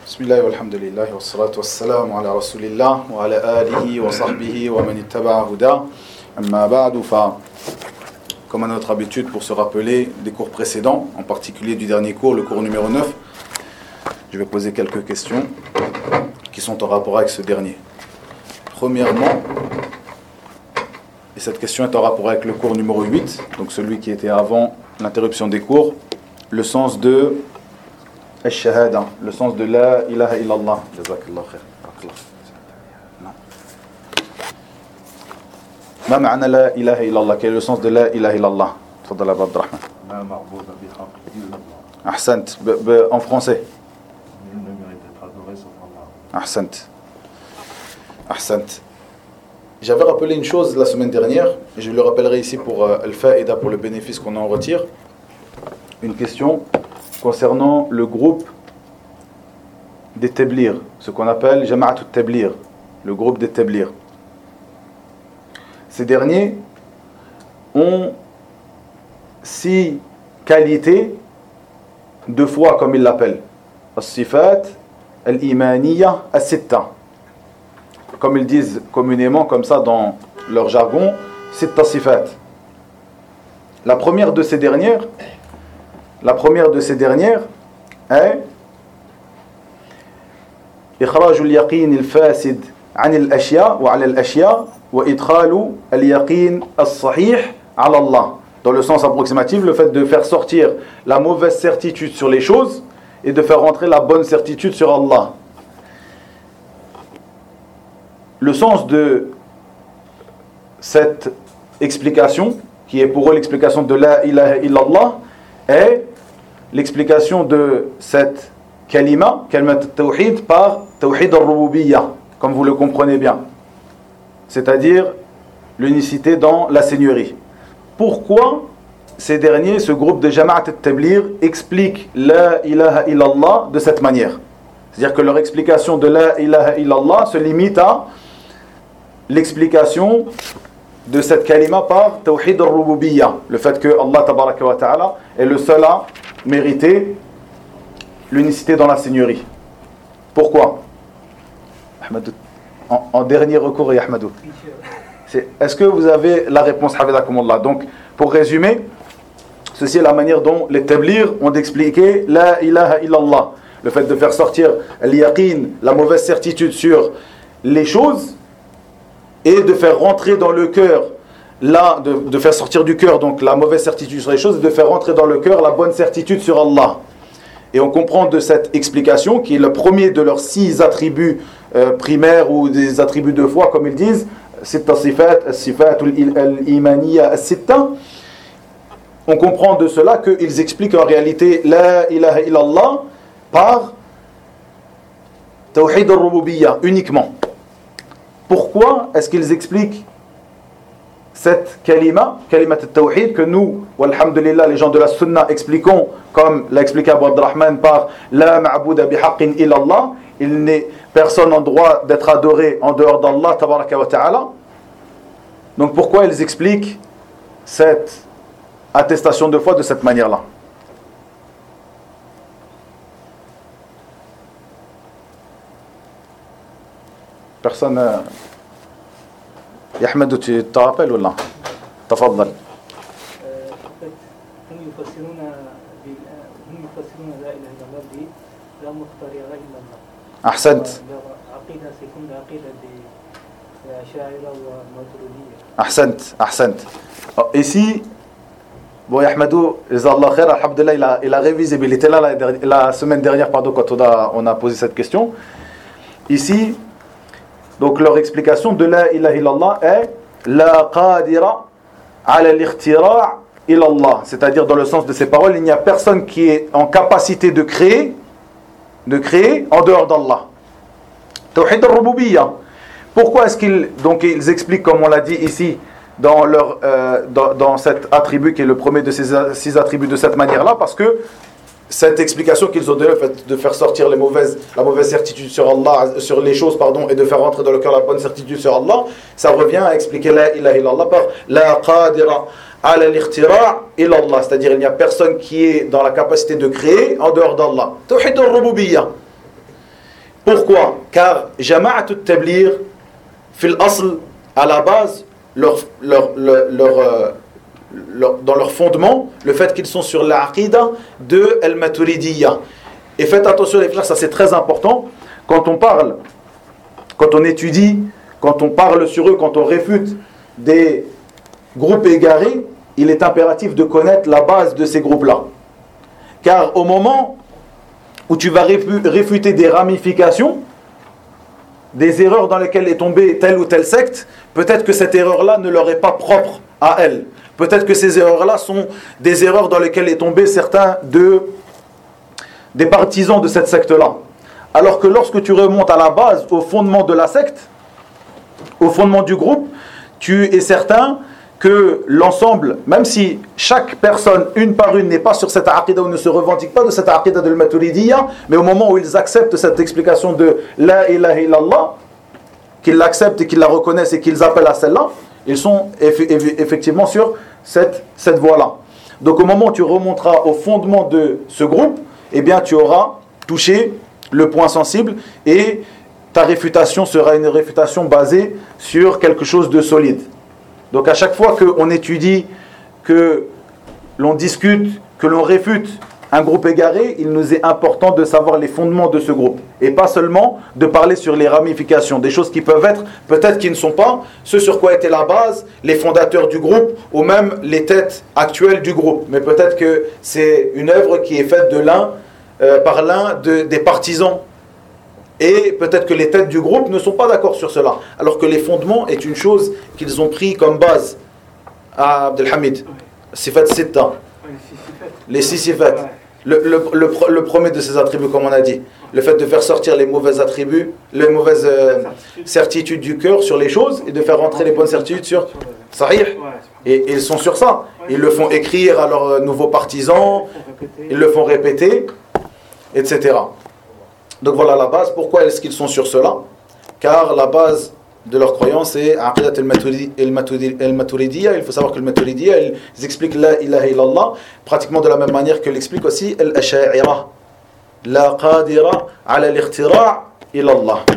Bismillah walhamdulillah wa salatu wa salam ala rasulillah wa ala alihi wa sahbihi wa man ittaba'a huda. Amma ba'du fa, comme à notre habitude pour se rappeler des cours précédents, en particulier du dernier cours, le cours numéro 9, je vais poser quelques questions qui sont en rapport avec ce dernier. Premièrement, et cette question est en rapport avec le cours numéro 8, donc celui qui était avant l'interruption des cours, le sens de Al-Shahada, le sens de La ilaha illallah. Jazakallah khair. ما معنى لا إله إلا الله? Quel est le sens de La ilaha illallah? تفضل أبو عبد الرحمن. لا معبود بحق إلا الله. أحسنت. En français. Nul ne mérite d'être adoré sauf Allah. أحسنت. أحسنت. J'avais rappelé une chose la semaine dernière, et je le rappellerai ici pour Al-Fa'ida, pour le bénéfice qu'on en retire. Une question concernant le groupe des Tablir, ce qu'on appelle Jama'at al-Tablir, le groupe des Tablir. Ces derniers ont 6 qualités de foi, comme ils l'appellent. As-Sifat, Al-Imaniyya, As-Sitta. Comme ils disent communément, comme ça dans leur jargon, Sitta Sifat. La première de ces dernières est إخراج اليقين الفاسد عن الأشياء وعلى الأشياء وإدخال اليقين الصحيح على الله. Dans le sens approximatif, le fait de faire sortir la mauvaise certitude sur les choses et de faire rentrer la bonne certitude sur Allah. Le sens de cette explication, qui est pour eux l'explication de La ilaha illallah, est l'explication de cette kalima, kalimat al-tawhid, par tawhid al-rububiyya, comme vous le comprenez bien. C'est-à-dire l'unicité dans la seigneurie. Pourquoi ces derniers, ce groupe de Jama'at al-Tablir, expliquent La ilaha illallah de cette manière? C'est-à-dire que leur explication de La ilaha illallah se limite à l'explication de cette kalima par tawhid al-rububiyya, le fait que Allah tabaraka wa ta'ala est le seul à mériter l'unicité dans la seigneurie. Pourquoi? Ahmadou, en dernier recours, et Ahmadou. Est-ce que vous avez la réponse, Hafizakumullah? Donc, pour résumer, ceci est la manière dont les Tablir ont expliqué La ilaha illallah. Le fait de faire sortir al-yaqin, la mauvaise certitude sur les choses, et de faire rentrer dans le cœur, de faire sortir du cœur donc la mauvaise certitude sur les choses, et de faire rentrer dans le cœur la bonne certitude sur Allah. Et on comprend de cette explication, qui est le premier de leurs 6 attributs primaires, ou des attributs de foi, comme ils disent, Sitta Sifat, Sifat al-Imaniyya, As-Sitta. On comprend de cela qu'ils expliquent en réalité La ilaha illallah par Tawhid al-Rububiyya uniquement. Pourquoi est-ce qu'ils expliquent cette kalimat al-tawhid, que nous, walhamdulillah, les gens de la sunna, expliquons, comme l'a expliqué Abu Abdurrahman, par La ma'bouda bihaqqin illallah, il n'est personne en droit d'être adoré en dehors d'Allah tabaraka wa ta'ala. Donc pourquoi ils expliquent cette attestation de foi de cette manière-là? Personne. Ahmed, tu te rappelles ou non? تفضل. هم يفسرون لا اله الا الله لا مختار الا الله. أحسنت. عقيده سيكون عقيده للاشاعره والماتريديه. أحسنت. Ici, bon, Ahmadou, Jazallah khair, alhamdulillah, il a révisé, il était là la semaine dernière, pardon, quand on a posé cette question. Ici, donc leur explication de La ilaha illallah est La qadira ala l'ikhtira' ilallah. C'est-à-dire, dans le sens de ces paroles, il n'y a personne qui est en capacité de créer en dehors d'Allah. Tawhid al-rububiyya. Pourquoi est-ce ils expliquent, comme on l'a dit ici, dans cet attribut qui est le premier de ces 6 attributs de cette manière-là? Parce que cette explication qu'ils ont donnée, le fait de faire sortir la mauvaise certitude sur Allah, sur les choses, pardon, et de faire rentrer dans le cœur la bonne certitude sur Allah, ça revient à expliquer La ilaha illallah par La qadira ala l'ikhtira' ilallah, c'est-à-dire il n'y a personne qui est dans la capacité de créer en dehors d'Allah. Tawhid al-rububiyya. Pourquoi? Car Jama'at al-Tabligh, fil asl, à la base, dans leur fondement, le fait qu'ils sont sur l'aqida de al-Maturidiyya. Et faites attention les frères, ça c'est très important. Quand on parle, quand on étudie, quand on parle sur eux, quand on réfute des groupes égarés, il est impératif de connaître la base de ces groupes-là. Car au moment où tu vas réfuter des ramifications, des erreurs dans lesquelles est tombée telle ou telle secte, peut-être que cette erreur-là ne leur est pas propre à elle. Peut-être que ces erreurs-là sont des erreurs dans lesquelles est tombé certains des partisans de cette secte-là. Alors que lorsque tu remontes à la base, au fondement de la secte, au fondement du groupe, tu es certain que l'ensemble, même si chaque personne, une par une, n'est pas sur cette aqida ou ne se revendique pas de cette aqida de l'Maturidiyya, mais au moment où ils acceptent cette explication de La ilaha illallah, qu'ils l'acceptent et qu'ils la reconnaissent et qu'ils appellent à celle-là, ils sont effectivement sur cette voie-là. Donc au moment où tu remonteras au fondement de ce groupe, eh bien tu auras touché le point sensible et ta réfutation sera une réfutation basée sur quelque chose de solide. Donc à chaque fois qu'on étudie, que l'on discute, que l'on réfute un groupe égaré, il nous est important de savoir les fondements de ce groupe. Et pas seulement de parler sur les ramifications, des choses qui peuvent être, peut-être qui ne sont pas, ce sur quoi était la base, les fondateurs du groupe, ou même les têtes actuelles du groupe. Mais peut-être que c'est une œuvre qui est faite par l'un des partisans. Et peut-être que les têtes du groupe ne sont pas d'accord sur cela. Alors que les fondements est une chose qu'ils ont pris comme base à Abdelhamid. Sifat Sitta. Les 6 sifat. Le premier de ces attributs, comme on a dit. Le fait de faire sortir les mauvais attributs, les mauvaises certitudes du cœur sur les choses et de faire rentrer les bonnes certitudes sur Sahih. Et ils sont sur ça. Ils le font écrire à leurs nouveaux partisans, ils le font répéter, etc. Donc voilà la base. Pourquoi est-ce qu'ils sont sur cela? Car la base de leur croyance est Aqidat al-Maturidiyya. Il faut savoir que le Maturidiyya, ils expliquent La ilaha illallah pratiquement de la même manière que l'explique aussi Al-Asha'ira. La qadira ala al-ikhtira' ilallah.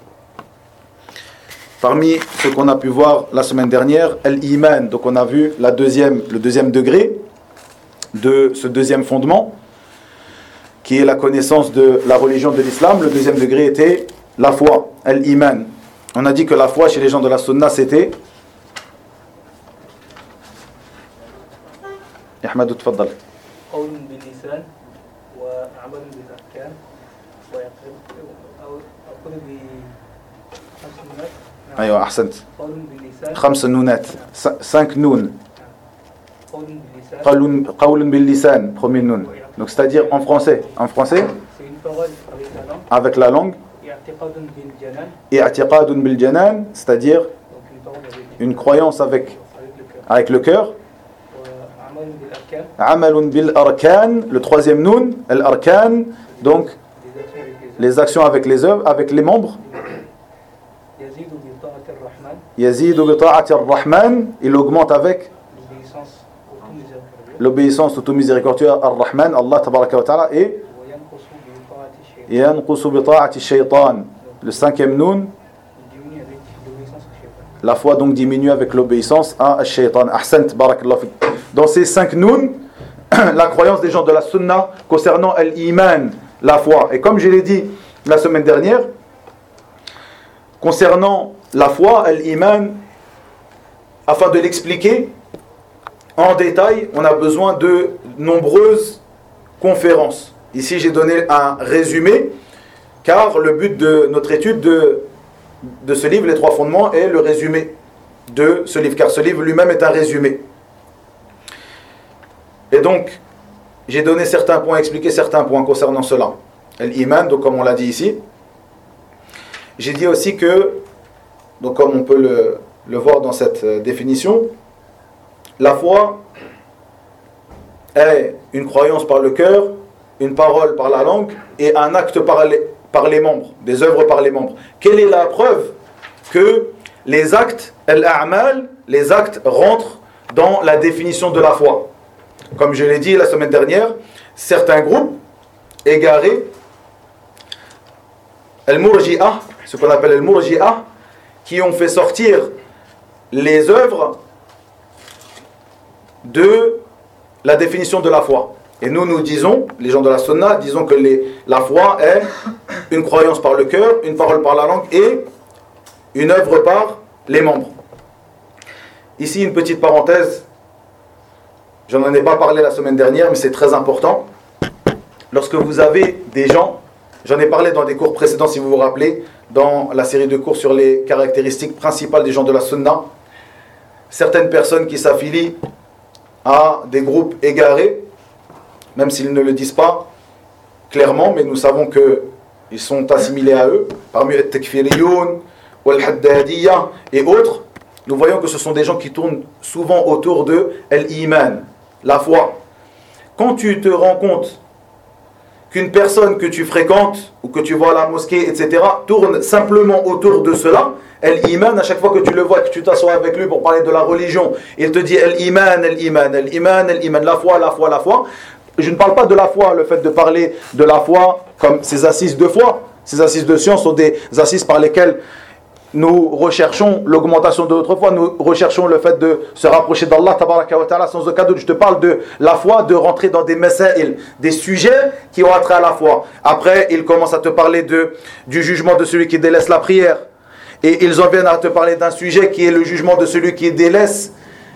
Parmi ce qu'on a pu voir la semaine dernière, Al-Iman. Donc on a vu le deuxième degré de ce deuxième fondement, qui est la connaissance de la religion de l'islam. Le deuxième degré était la foi, Al-Iman. On a dit que la foi chez les gens de la Sunna c'était Ahmed, تفضل. قول باللسان وعمل بالأركان ويقول بخمس نونات. أيوة أحسنت. قول باللسان 5 نونات 5 نون. قول باللسان. قول باللسان premier nun. Donc c'est-à-dire en français. C'est une parole avec la langue. I'tiqadun bil janan, c'est-à-dire une croyance avec le cœur. Amalun bil arkan, le troisième nun, al arkan, donc les actions avec les œuvres, avec les membres. Yazidu bi ta'ati ar-Rahman, il augmente avec l'obéissance au tout miséricordieux ar-Rahman, Allah tabaraka wa ta'ala, et yanqusu bi ta'ati ash-shaytan. Le cinquième nun, la foi donc diminue avec l'obéissance à Shaitan. Ahsant, barakallahu fik. Dans ces 5 nun, la croyance des gens de la Sunna concernant Al-Iman, la foi. Et comme je l'ai dit la semaine dernière, concernant la foi, Al-Iman, afin de l'expliquer en détail, on a besoin de nombreuses conférences. Ici, j'ai donné un résumé. Car le but de notre étude de ce livre, Les Trois Fondements, est le résumé de ce livre. Car ce livre lui-même est un résumé. Et donc, j'ai donné certains points, expliqué certains points concernant cela. L'iman, donc comme on l'a dit ici. J'ai dit aussi que, donc comme on peut le voir dans cette définition, la foi est une croyance par le cœur, une parole par la langue et un acte par les membres, des œuvres par les membres. Quelle est la preuve que les actes, al-a'mal, les actes rentrent dans la définition de la foi? Comme je l'ai dit la semaine dernière, certains groupes égarés al-Murji'ah, ce qu'on appelle al-Murji'ah, qui ont fait sortir les œuvres de la définition de la foi. Et nous disons, les gens de la Sunna, disons que la foi est une croyance par le cœur, une parole par la langue et une œuvre par les membres. Ici, une petite parenthèse. Je n'en ai pas parlé la semaine dernière, mais c'est très important. Lorsque vous avez des gens, j'en ai parlé dans des cours précédents, si vous vous rappelez, dans la série de cours sur les caractéristiques principales des gens de la Sunna, certaines personnes qui s'affilient à des groupes égarés, même s'ils ne le disent pas clairement, mais nous savons qu'ils sont assimilés à eux, parmi les Takfiriyoun, Wal-Haddadiyya et autres, nous voyons que ce sont des gens qui tournent souvent autour de Al-Iman, la foi. Quand tu te rends compte qu'une personne que tu fréquentes ou que tu vois à la mosquée, etc., tourne simplement autour de cela, Al-Iman, à chaque fois que tu le vois, que tu t'assois avec lui pour parler de la religion, il te dit Al-Iman, Al-Iman, Al-Iman, Al-Iman, la foi, la foi, la foi. Je ne parle pas de la foi, le fait de parler de la foi comme ces assises de foi, ces assises de science sont des assises par lesquelles nous recherchons l'augmentation de notre foi, nous recherchons le fait de se rapprocher d'Allah tabaraka wa ta'ala sans aucun doute. Je te parle de la foi, de rentrer dans des masail, des sujets qui ont attrait à la foi. Après, il commence à te parler du jugement de celui qui délaisse la prière. Et ils en viennent à te parler d'un sujet qui est le jugement de celui qui délaisse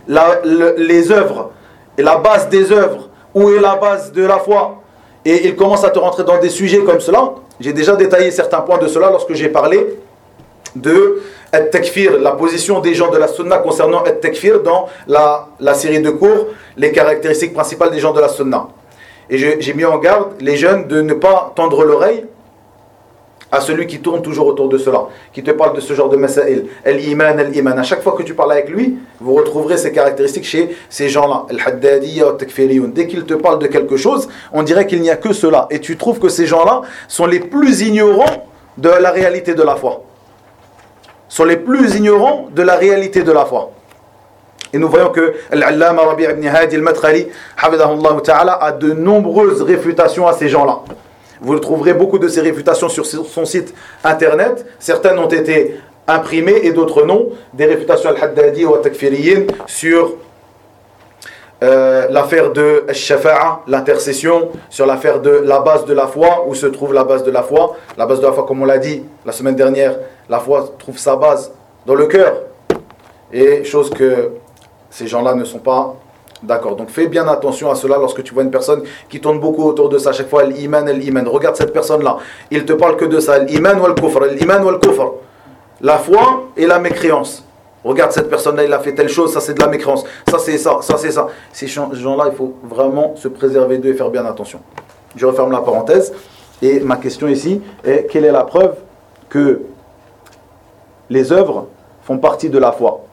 les œuvres, et la base des œuvres. Où est la base de la foi? Et il commence à te rentrer dans des sujets comme cela. J'ai déjà détaillé certains points de cela lorsque j'ai parlé de At-Takfir, la position des gens de la Sunna concernant At-Takfir dans la série de cours, les caractéristiques principales des gens de la Sunna. Et j'ai mis en garde les jeunes de ne pas tendre l'oreille à celui qui tourne toujours autour de cela, qui te parle de ce genre de masail, Al-Iman, Al-Iman. À chaque fois que tu parles avec lui, vous retrouverez ces caractéristiques chez ces gens-là, Al-Haddadiyya, Al-Takfiriyoun. Dès qu'il te parle de quelque chose, on dirait qu'il n'y a que cela. Et tu trouves que ces gens-là sont les plus ignorants de la réalité de la foi. Sont les plus ignorants de la réalité de la foi. Et nous voyons que Al-Allama Rabi' ibn Hadi al-Madkhali, hafidhahullah ta'ala, a de nombreuses réfutations à ces gens-là. Vous trouverez beaucoup de ces réfutations sur son site internet. Certaines ont été imprimées et d'autres non. Des réfutations al-Haddadi ou al-Takfiriyin sur l'affaire de al-Shafa'a, l'intercession, sur l'affaire de la base de la foi, où se trouve la base de la foi. La base de la foi, comme on l'a dit la semaine dernière, la foi trouve sa base dans le cœur. Et chose que ces gens-là ne sont pas d'accord. Donc fais bien attention à cela lorsque tu vois une personne qui tourne beaucoup autour de ça. À chaque fois, Al-Iman, Al-Iman. Regarde cette personne-là. Il te parle que de ça. Al-Iman ou Al-Kufr. Al-Iman ou Al-Kufr. La foi et la mécréance. Regarde cette personne-là, il a fait telle chose, ça c'est de la mécréance. Ça c'est ça, ça c'est ça. Ces gens-là, il faut vraiment se préserver d'eux et faire bien attention. Je referme la parenthèse. Et ma question ici est, quelle est la preuve que les œuvres font partie de la foi?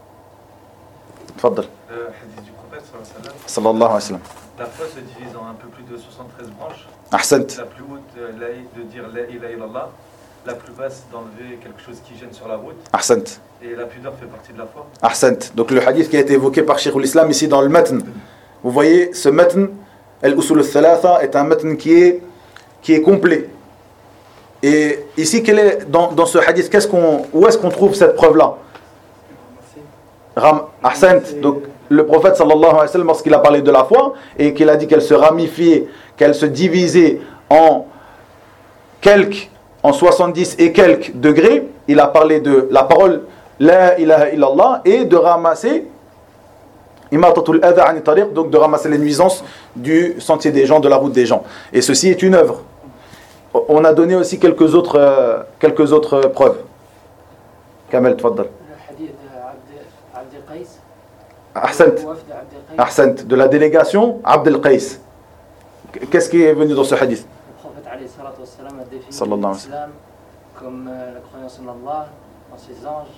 Tfaddal. Sallallahu alayhi wa sallam. La foi se divise en un peu plus de 73 branches. Ahsant. La plus haute, de dire la ilaha illallah. La plus basse, d'enlever quelque chose qui gêne sur la route. Ahsant. Et la pudeur fait partie de la foi. Ahsant. Donc le hadith qui a été évoqué par Cheikh al-Islam ici dans le matn. Vous voyez, ce matn, al-Usul al-Thalatha, est un matn qui est complet. Et ici, quel est, dans ce hadith, où est-ce qu'on trouve cette preuve-là? Ahsant. Donc le prophète sallallahu alayhi wa sallam, lorsqu'il a parlé de la foi et qu'il a dit qu'elle se ramifiait, qu'elle se divisait en 70 et quelques degrés, il a parlé de la parole la ilaha illallah et de ramasser imatatul adha an tariq, donc de ramasser les nuisances du sentier des gens, de la route des gens. Et ceci est une œuvre. On a donné aussi quelques autres preuves. Kamel, tfaddal. Ahsant, de la délégation Abd al-Qais. Qu'est-ce qui est venu dans ce hadith? Le prophète a défini l'islam comme la croyance en Allah, en ses anges,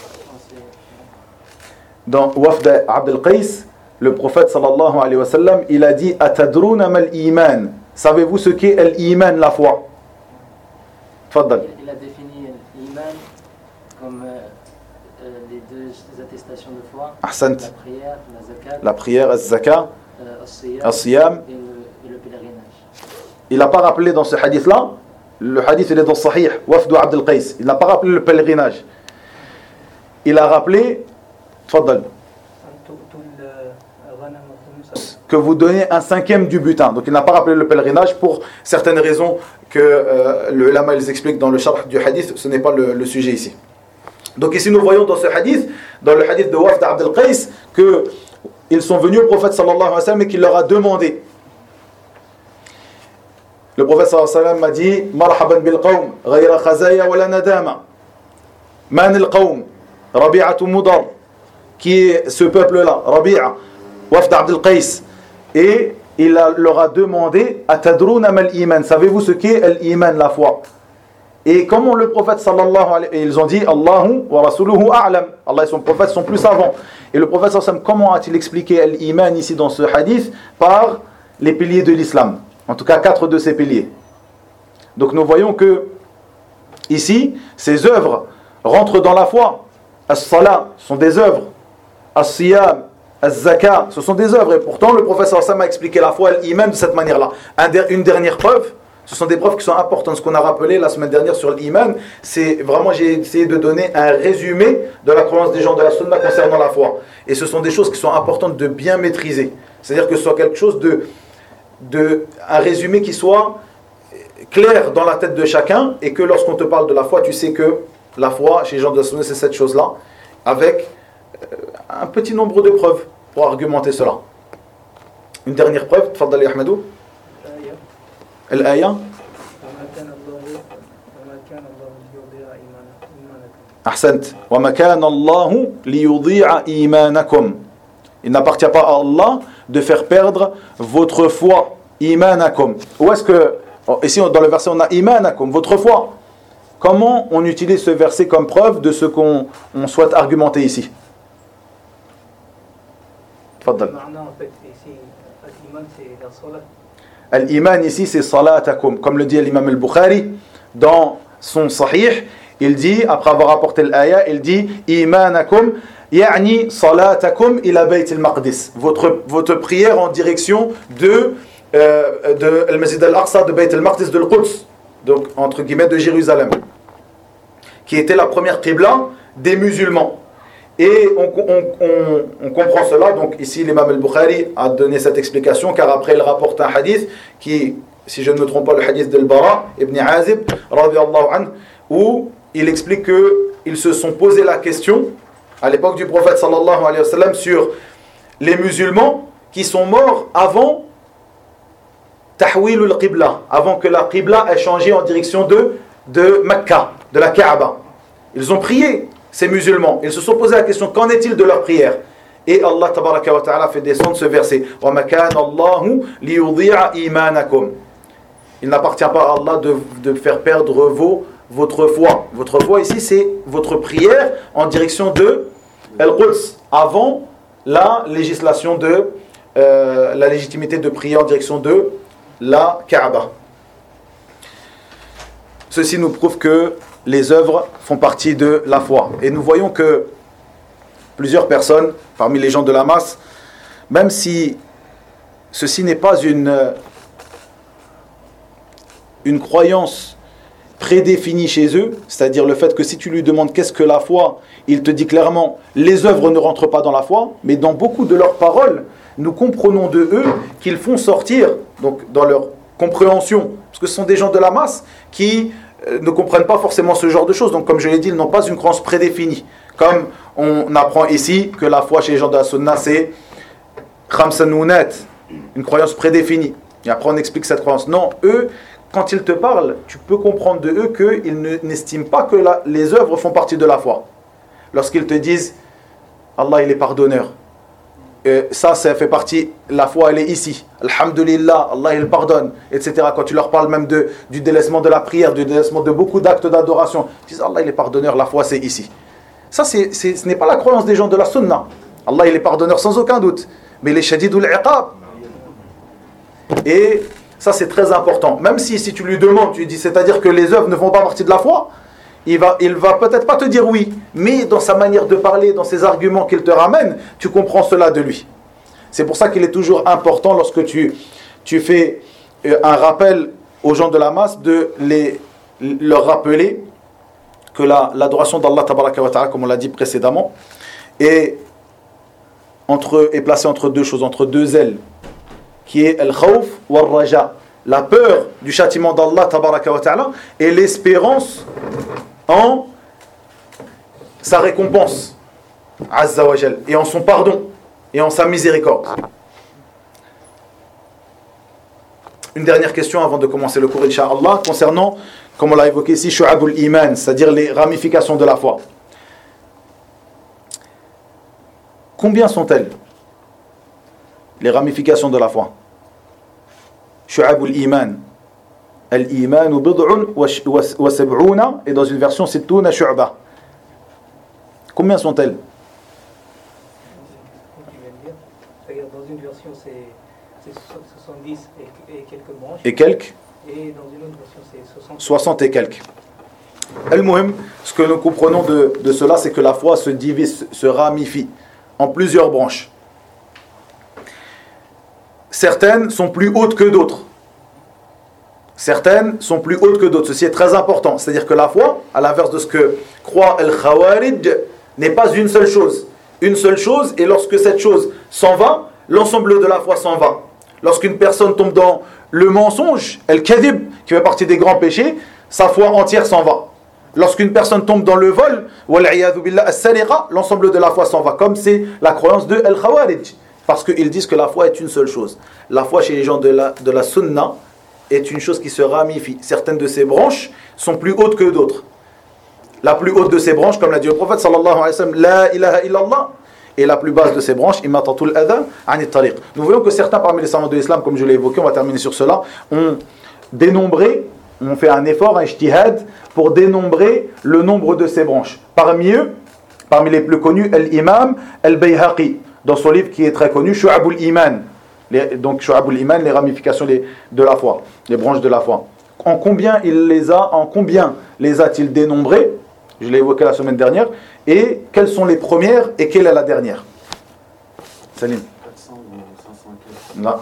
Dans Wafd Abd al-Qais, le prophète sallallahu alayhi wa sallam, il a dit Atadruna mal iman. Savez-vous ce qu'est l'iman, la foi? Tfaddal. Il a défini l'iman comme les deux attestations de foi, Ahsant. la prière, la zakat, La prière, az-zakat, as-siyam as-siyam. et le pèlerinage. Il n'a pas rappelé dans ce hadith-là le hadith il est dans Sahih, Wafd Abd al-Qais. Il n'a pas rappelé le pèlerinage. Il a rappelé, tfaddal, que vous donnez un cinquième du butin. Donc il n'a pas rappelé le pèlerinage pour certaines raisons que le ulama ils expliquent dans le sharh du hadith. Ce n'est pas le sujet ici. Donc ici nous voyons dans ce hadith, dans le hadith de Wafd Abd al-Qais, qu'ils sont venus au prophète sallallahu alayhi wa sallam et qu'il leur a demandé. Le prophète sallallahu alayhi wa sallam m'a dit Marhaban bil qawm, ghayra khazaya wa la nadama. Man al qawm, Rabi'atu Mudar, qui est ce peuple-là, Rabi'a, Wafd Abd al-Qais. Et il leur a demandé Atadruna mal iman, savez-vous ce qu'est l'iman, la foi? Et comment le prophète sallallahu alayhi wa sallam, ils ont dit Allahu wa rasuluhu a'lam, Allah et son prophète sont plus savants. Et le prophète sallallahu alayhi wa sallam, comment a-t-il expliqué l'iman ici dans ce hadith? Par les piliers de l'islam, en tout cas 4 de ces piliers. Donc nous voyons que ici ces œuvres rentrent dans la foi. As-salat sont des œuvres, as-siyam, az-zakat, ce sont des œuvres. Et pourtant le prophète sallallahu alayhi wa sallam a expliqué la foi, l'iman de cette manière-là. Une dernière preuve, ce sont des preuves qui sont importantes. Ce qu'on a rappelé la semaine dernière sur l'iman, c'est vraiment, j'ai essayé de donner un résumé de la croyance des gens de la sunna concernant la foi. Et ce sont des choses qui sont importantes de bien maîtriser. C'est-à-dire que ce soit quelque chose un résumé qui soit clair dans la tête de chacun, et que lorsqu'on te parle de la foi, tu sais que la foi, chez les gens de la sunna, c'est cette chose-là, avec un petit nombre de preuves pour argumenter cela. Une dernière preuve, tfaddali Ahmadou. Al-aya. Ahsant. Wa ma kana Allahu liyudhi'a imanakum. Il n'appartient pas à Allah de faire perdre votre foi. Imanakum. Où est-ce que, ici dans le verset on a imanakum, votre foi. Comment on utilise ce verset comme preuve de ce qu'on souhaite argumenter ici? Tfaddal. Al-iman ici c'est salatakum, comme le dit l'imam al-Bukhari dans son sahih. Il dit, après avoir apporté l'aya, il dit imanakum ya'ni salatakum ila bayt al-maqdis, votre prière en direction de al-Masjid al-Aqsa, de Bayt al-Maqdis, de al-Quds, donc entre guillemets de Jérusalem, qui était la première qibla des musulmans. Et on comprend cela. Donc ici l'imam al-Bukhari a donné cette explication, car après il rapporte un hadith qui, si je ne me trompe pas, le hadith d'Al-Bara ibn Azib radiyallahu anhu, où il explique qu'ils se sont posé la question à l'époque du prophète sallallahu alayhi wa sallam sur les musulmans qui sont morts avant tahwil al-qibla, avant que la qibla ait changé en direction de Mecca, de la Kaaba. Ils ont prié, ces musulmans. Ils se sont posé la question, qu'en est-il de leur prière? Et Allah tabaraka wa ta'ala fait descendre ce verset. Wa ma kana Allahu liyudhi'a imanakum. Il n'appartient pas à Allah de faire perdre votre foi. Votre foi ici, c'est votre prière en direction de Al-Quds, avant la législation la légitimité de prier en direction de la Kaaba. Ceci nous prouve que les œuvres font partie de la foi. Et nous voyons que plusieurs personnes, parmi les gens de la masse, même si ceci n'est pas une croyance prédéfinie chez eux, c'est-à-dire le fait que si tu lui demandes qu'est-ce que la foi, il te dit clairement les œuvres ne rentrent pas dans la foi, mais dans beaucoup de leurs paroles, nous comprenons de eux qu'ils font sortir, donc dans leur compréhension, parce que ce sont des gens de la masse qui ne comprennent pas forcément ce genre de choses. Donc comme je l'ai dit, ils n'ont pas une croyance prédéfinie. Comme on apprend ici que la foi chez les gens de la sunna, c'est khamsanunat, une croyance prédéfinie. Et après on explique cette croyance. Non, eux, quand ils te parlent, tu peux comprendre de eux qu'ils n'estiment pas que les œuvres font partie de la foi. Lorsqu'ils te disent Allah il est pardonneur, ça fait partie, la foi elle est ici, alhamdulillah, Allah il pardonne, etc. Quand tu leur parles même du délaissement de la prière, du délaissement de beaucoup d'actes d'adoration, ils disent Allah il est pardonneur, la foi c'est ici. Ça ce n'est pas la croyance des gens de la sunna. Allah il est pardonneur sans aucun doute, mais il est shadidul iqab. Et ça c'est très important. Même si tu lui demandes, tu lui dis c'est-à-dire que les œuvres ne font pas partie de la foi, il va peut-être pas te dire oui, mais dans sa manière de parler, dans ses arguments qu'il te ramène, tu comprends cela de lui. C'est pour ça qu'il est toujours important lorsque tu fais un rappel aux gens de la masse de les leur rappeler que l'adoration d'Allah tabaraka wa ta'ala, comme on l'a dit précédemment, est placée entre deux choses, entre deux ailes, qui est al-khawf wa al-raja, la peur du châtiment d'Allah tabaraka wa ta'ala et l'espérance en sa récompense, azza wa jal, et en son pardon et en sa miséricorde. Une dernière question avant de commencer le cours, Inch'Allah, concernant, comme on l'a évoqué ici, Shu'abul Iman, c'est-à-dire les ramifications de la foi. Combien sont-elles, les ramifications de la foi? Shu'abul Iman. Al-Imanu bid'un wa sab'una, et dans une version, sittuna shu'ba. Combien sont-elles? Dans une version, c'est 70 et quelques branches. Et quelques? Et dans une autre version, c'est 60 et quelques. Al-Muhim, ce que nous comprenons de cela, c'est que la foi se divise, se ramifie en plusieurs branches. Certaines sont plus hautes que d'autres. Certaines sont plus hautes que d'autres. Ceci est très important. C'est-à-dire que la foi, à l'inverse de ce que croit Al-Khawarij, n'est pas une seule chose. Une seule chose, et lorsque cette chose s'en va, l'ensemble de la foi s'en va. Lorsqu'une personne tombe dans le mensonge, Al-Kadhib, qui fait partie des grands péchés, sa foi entière s'en va. Lorsqu'une personne tombe dans le vol, wal-'iyadhu billah, as-sariqa, l'ensemble de la foi s'en va. Comme c'est la croyance de Al-Khawarij. Parce qu'ils disent que la foi est une seule chose. La foi chez les gens de la sunna est une chose qui se ramifie. Certaines de ces branches sont plus hautes que d'autres. La plus haute de ces branches, comme l'a dit le prophète sallallahu alayhi wa sallam, la ilaha illallah, et la plus basse de ces branches, imatatul adha anit tariq. Nous voyons que certains parmi les savants de l'islam, comme je l'ai évoqué, on va terminer sur cela, ont dénombré, ont fait un effort, un ijtihad, pour dénombrer le nombre de ces branches. Parmi eux, parmi les plus connus, l'imam al-Bayhaqi, dans son livre qui est très connu, Shu'abul Iman. Donc Shu'abul Iman, les ramifications de la foi, les branches de la foi. En combien les a-t-il dénombrées? Je l'ai évoqué la semaine dernière. Et quelles sont les premières et quelle est la dernière? Salim. 400 ou 500. Non.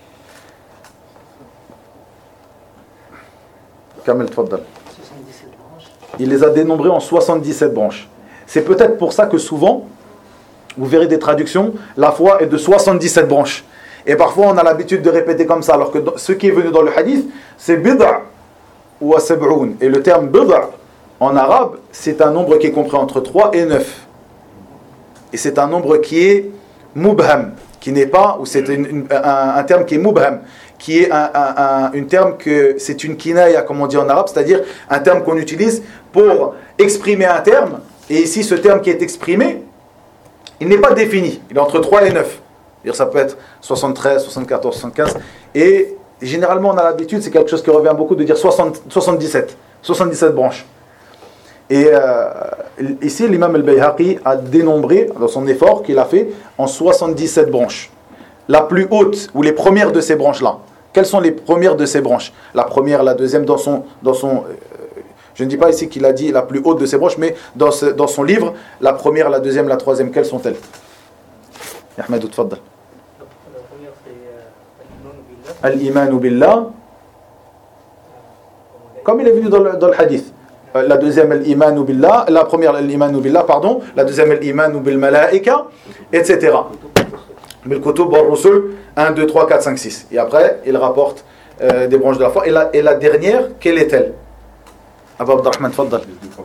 Kamel Tfaddal. 77 branches. Il les a dénombrées en 77 branches. C'est peut-être pour ça que souvent, vous verrez des traductions, la foi est de 77 branches. Et parfois on a l'habitude de répéter comme ça, alors que ce qui est venu dans le hadith, c'est bid'a ou sab'oun. Et le terme bid'a, en arabe, c'est un nombre qui est compris entre 3 et 9. Et c'est un nombre qui est mubham, qui n'est pas, ou c'est un terme qui est mubham, qui est un terme que c'est une kinaya, comme on dit en arabe, c'est-à-dire un terme qu'on utilise pour exprimer un terme. Et ici, ce terme qui est exprimé, il n'est pas défini. Il est entre 3 et 9. C'est-à-dire ça peut être 73, 74, 75. Et généralement, on a l'habitude, c'est quelque chose qui revient beaucoup, de dire 77 branches. Et ici, l'imam al-Bayhaqi a dénombré, dans son effort qu'il a fait, en 77 branches. La plus haute, ou les premières de ces branches-là. Quelles sont les premières de ces branches? La première, la deuxième, dans son je ne dis pas ici qu'il a dit la plus haute de ces branches, mais dans son livre, la première, la deuxième, la troisième, quelles sont-elles? Ahmed, tfaddal. La première, c'est Al-Imanu billah. Comme il est venu dans le hadith. La deuxième, Al-Imanu billah. La première, Al-Imanu billah, pardon. La deuxième, Al-Imanu bil malaika, etc. Bil kutub wal rusul, 1, 2, 3, 4, 5, 6. Et après, il rapporte des branches de la foi. Et la dernière, quelle est-elle? Abu Abdurrahman, tfaddal.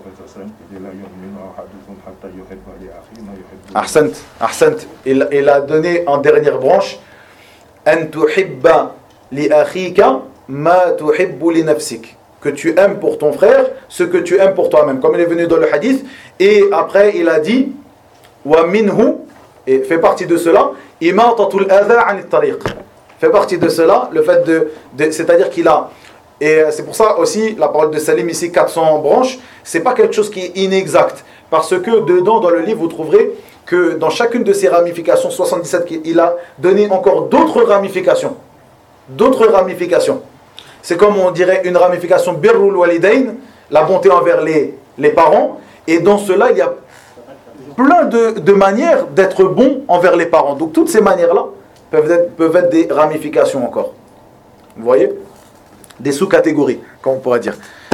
Ahsant. Il a donné en dernière branche An tuhibba li akhika ma tuhibbu li nafsik. Que tu aimes pour ton frère ce que tu aimes pour toi-même. Comme il est venu dans le hadith. Et après, il a dit Wa minhu, et fait partie de cela, imatatul adha anit tariq. Fait partie de cela, le fait c'est-à-dire qu'il a. Et c'est pour ça aussi, la parole de Salim ici, 400 branches, c'est pas quelque chose qui est inexact. Parce que dedans, dans le livre, vous trouverez que dans chacune de ces ramifications, 77, il a donné encore d'autres ramifications. D'autres ramifications. C'est comme on dirait une ramification birrul walidain, la bonté envers les parents. Et dans cela, il y a plein de manières d'être bon envers les parents. Donc toutes ces manières-là peuvent être des ramifications encore. Vous voyez? Des sous-catégories, comme on pourrait dire.